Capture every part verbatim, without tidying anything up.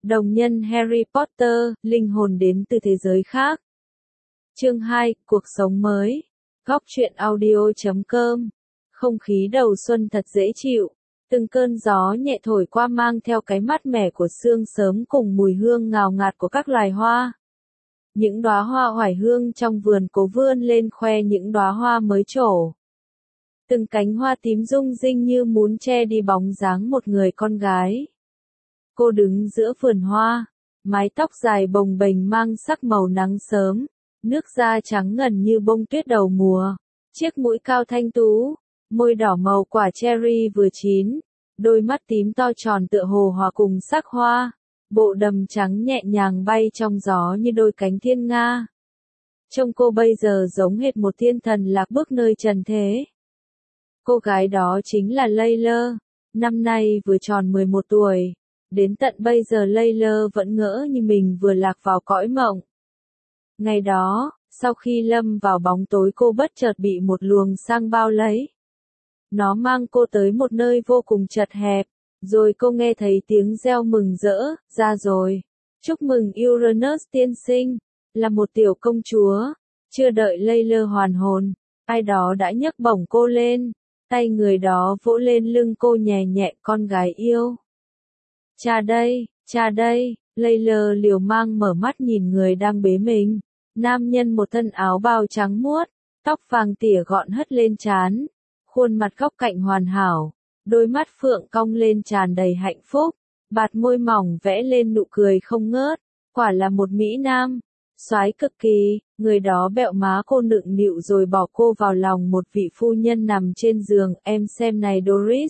Đồng nhân Harry Potter, linh hồn đến từ thế giới khác. Chương hai, cuộc sống mới. Góc truyện audio chấm com. Không khí đầu xuân thật dễ chịu. Từng cơn gió nhẹ thổi qua mang theo cái mát mẻ của sương sớm cùng mùi hương ngào ngạt của các loài hoa. Những đóa hoa oải hương trong vườn cố vươn lên khoe những đóa hoa mới trổ. Từng cánh hoa tím rung rinh như muốn che đi bóng dáng một người con gái. Cô đứng giữa vườn hoa, mái tóc dài bồng bềnh mang sắc màu nắng sớm, nước da trắng ngần như bông tuyết đầu mùa, chiếc mũi cao thanh tú, môi đỏ màu quả cherry vừa chín, đôi mắt tím to tròn tựa hồ hòa cùng sắc hoa, bộ đầm trắng nhẹ nhàng bay trong gió như đôi cánh thiên nga. Trông cô bây giờ giống hệt một thiên thần lạc bước nơi trần thế. Cô gái đó chính là Layla, năm nay vừa tròn mười một tuổi. Đến tận bây giờ Layla vẫn ngỡ như mình vừa lạc vào cõi mộng. Ngày đó, sau khi lâm vào bóng tối cô bất chợt bị một luồng sang bao lấy. Nó mang cô tới một nơi vô cùng chật hẹp, rồi cô nghe thấy tiếng reo mừng rỡ, ra rồi. Chúc mừng Uranus tiên sinh, là một tiểu công chúa. Chưa đợi Layla hoàn hồn, ai đó đã nhấc bổng cô lên, tay người đó vỗ lên lưng cô nhẹ nhẹ, con gái yêu. Cha đây, cha đây, Layla liều mang mở mắt nhìn người đang bế mình. Nam nhân một thân áo bào trắng muốt, tóc vàng tỉa gọn hất lên trán, khuôn mặt góc cạnh hoàn hảo, đôi mắt phượng cong lên tràn đầy hạnh phúc, bạt môi mỏng vẽ lên nụ cười không ngớt, quả là một mỹ nam, soái cực kỳ. Người đó bẹo má cô nựng nịu rồi bỏ cô vào lòng một vị phu nhân nằm trên giường. Em xem này Doris.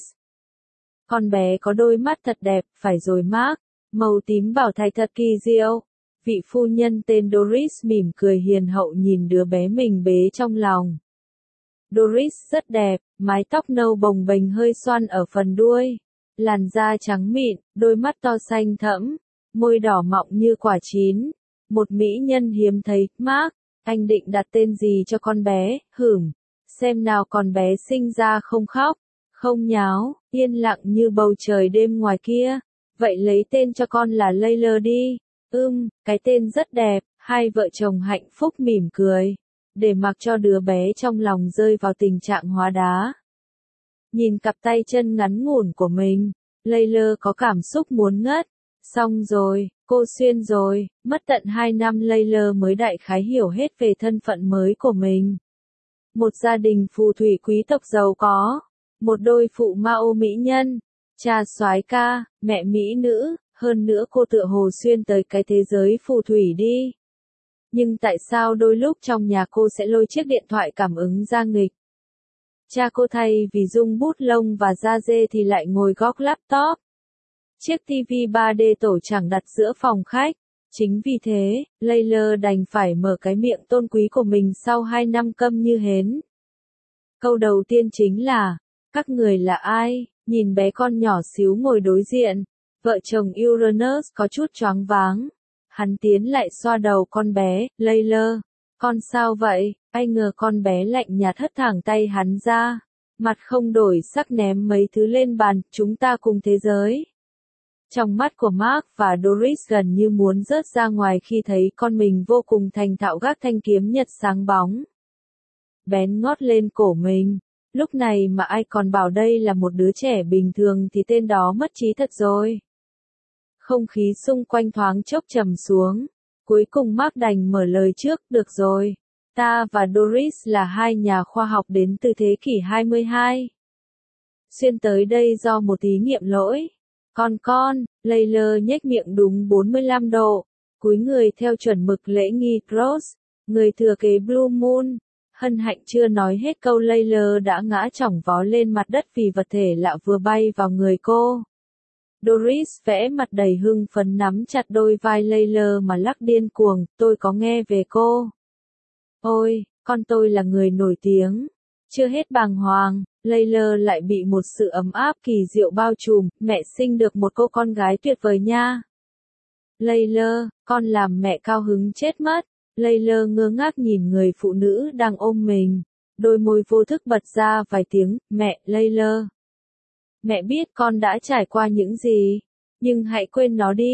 Con bé có đôi mắt thật đẹp, phải rồi Mark, màu tím bảo thạch thật kỳ diệu. Vị phu nhân tên Doris mỉm cười hiền hậu nhìn đứa bé mình bế trong lòng. Doris rất đẹp, mái tóc nâu bồng bềnh hơi xoăn ở phần đuôi, làn da trắng mịn, đôi mắt to xanh thẫm, môi đỏ mọng như quả chín. Một mỹ nhân hiếm thấy. Mark, anh định đặt tên gì cho con bé? Hửm, xem nào con bé sinh ra không khóc, không nháo, yên lặng như bầu trời đêm ngoài kia. Vậy lấy tên cho con là Layla đi. Ưm, cái tên rất đẹp. Hai vợ chồng hạnh phúc mỉm cười, để mặc cho đứa bé trong lòng rơi vào tình trạng hóa đá. Nhìn cặp tay chân ngắn ngủn của mình, Layla có cảm xúc muốn ngất. Xong rồi, cô xuyên rồi, mất tận hai năm Layla mới đại khái hiểu hết về thân phận mới của mình. Một gia đình phù thủy quý tộc giàu có, một đôi phụ mẫu mỹ nhân, cha soái ca, mẹ mỹ nữ, hơn nữa cô tựa hồ xuyên tới cái thế giới phù thủy đi. Nhưng tại sao đôi lúc trong nhà cô sẽ lôi chiếc điện thoại cảm ứng ra nghịch? Cha cô thay vì dùng bút lông và da dê thì lại ngồi góc laptop. Chiếc tivi ba D tổ chẳng đặt giữa phòng khách. Chính vì thế, Layla đành phải mở cái miệng tôn quý của mình sau hai năm câm như hến. Câu đầu tiên chính là, các người là ai? Nhìn bé con nhỏ xíu ngồi đối diện, vợ chồng Uranus có chút choáng váng. Hắn tiến lại xoa đầu con bé. Layla, con sao vậy? Ai ngờ con bé lạnh nhạt hất thẳng tay hắn ra, mặt không đổi sắc ném mấy thứ lên bàn. Chúng ta cùng thế giới. Trong mắt của Mark và Doris gần như muốn rớt ra ngoài khi thấy con mình vô cùng thành thạo gác thanh kiếm nhật sáng bóng. Bén ngót lên cổ mình. Lúc này mà ai còn bảo đây là một đứa trẻ bình thường thì tên đó mất trí thật rồi. Không khí xung quanh thoáng chốc trầm xuống. Cuối cùng Mark đành mở lời trước. Được rồi, ta và Doris là hai nhà khoa học đến từ thế kỷ hai mươi hai. Xuyên tới đây do một thí nghiệm lỗi. Con con, Layla nhếch miệng đúng bốn mươi lăm độ, cúi người theo chuẩn mực lễ nghi Cross, người thừa kế Blue Moon. Hân hạnh chưa nói hết câu Layla đã ngã chỏng vó lên mặt đất vì vật thể lạ vừa bay vào người cô. Doris vẽ mặt đầy hưng phấn nắm chặt đôi vai Layla mà lắc điên cuồng. Tôi có nghe về cô. Ôi, con tôi là người nổi tiếng. Chưa hết bàng hoàng, Layla lại bị một sự ấm áp kỳ diệu bao trùm. Mẹ sinh được một cô con gái tuyệt vời nha. Layla, con làm mẹ cao hứng chết mất. Layla ngơ ngác nhìn người phụ nữ đang ôm mình. Đôi môi vô thức bật ra vài tiếng. Mẹ, Layla. Mẹ biết con đã trải qua những gì. Nhưng hãy quên nó đi.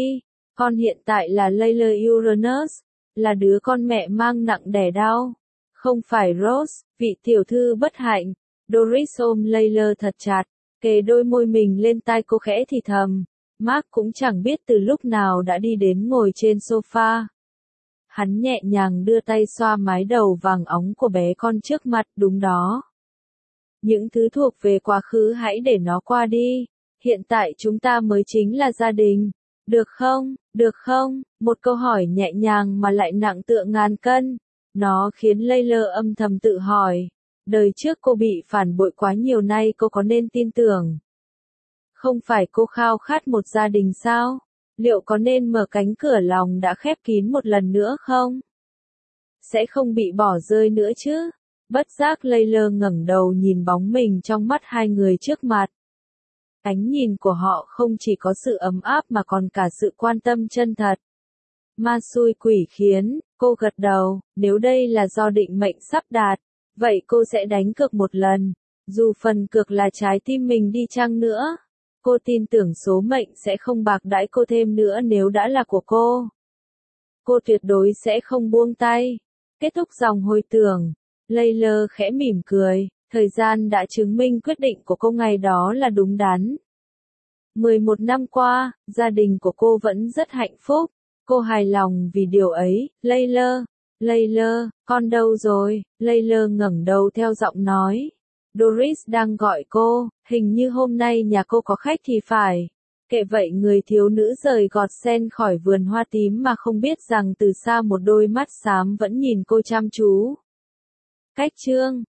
Con hiện tại là Layla Uranus, là đứa con mẹ mang nặng đẻ đau. Không phải Rose, vị tiểu thư bất hạnh. Doris ôm Layla thật chặt, kề đôi môi mình lên tai cô khẽ thì thầm. Mark cũng chẳng biết từ lúc nào đã đi đến ngồi trên sofa. Hắn nhẹ nhàng đưa tay xoa mái đầu vàng óng của bé con trước mặt, đúng đó. Những thứ thuộc về quá khứ hãy để nó qua đi. Hiện tại chúng ta mới chính là gia đình. Được không, được không? Một câu hỏi nhẹ nhàng mà lại nặng tựa ngàn cân. Nó khiến Layla âm thầm tự hỏi. Đời trước cô bị phản bội quá nhiều, nay cô có nên tin tưởng? Không phải cô khao khát một gia đình sao? Liệu có nên mở cánh cửa lòng đã khép kín một lần nữa không? Sẽ không bị bỏ rơi nữa chứ? Bất giác Layla ngẩng đầu nhìn bóng mình trong mắt hai người trước mặt. Ánh nhìn của họ không chỉ có sự ấm áp mà còn cả sự quan tâm chân thật. Ma xui quỷ khiến, cô gật đầu, nếu đây là do định mệnh sắp đạt, vậy cô sẽ đánh cược một lần, dù phần cược là trái tim mình đi chăng nữa. Cô tin tưởng số mệnh sẽ không bạc đãi cô thêm nữa nếu đã là của cô. Cô tuyệt đối sẽ không buông tay. Kết thúc dòng hồi tưởng, Layla khẽ mỉm cười, thời gian đã chứng minh quyết định của cô ngày đó là đúng đắn. mười một năm qua, gia đình của cô vẫn rất hạnh phúc. Cô hài lòng vì điều ấy. Layla, Layla, con đâu rồi? Layla ngẩng đầu theo giọng nói. Doris đang gọi cô, hình như hôm nay nhà cô có khách thì phải. Kệ vậy, người thiếu nữ rời gọt sen khỏi vườn hoa tím mà không biết rằng từ xa một đôi mắt xám vẫn nhìn cô chăm chú. Cách chương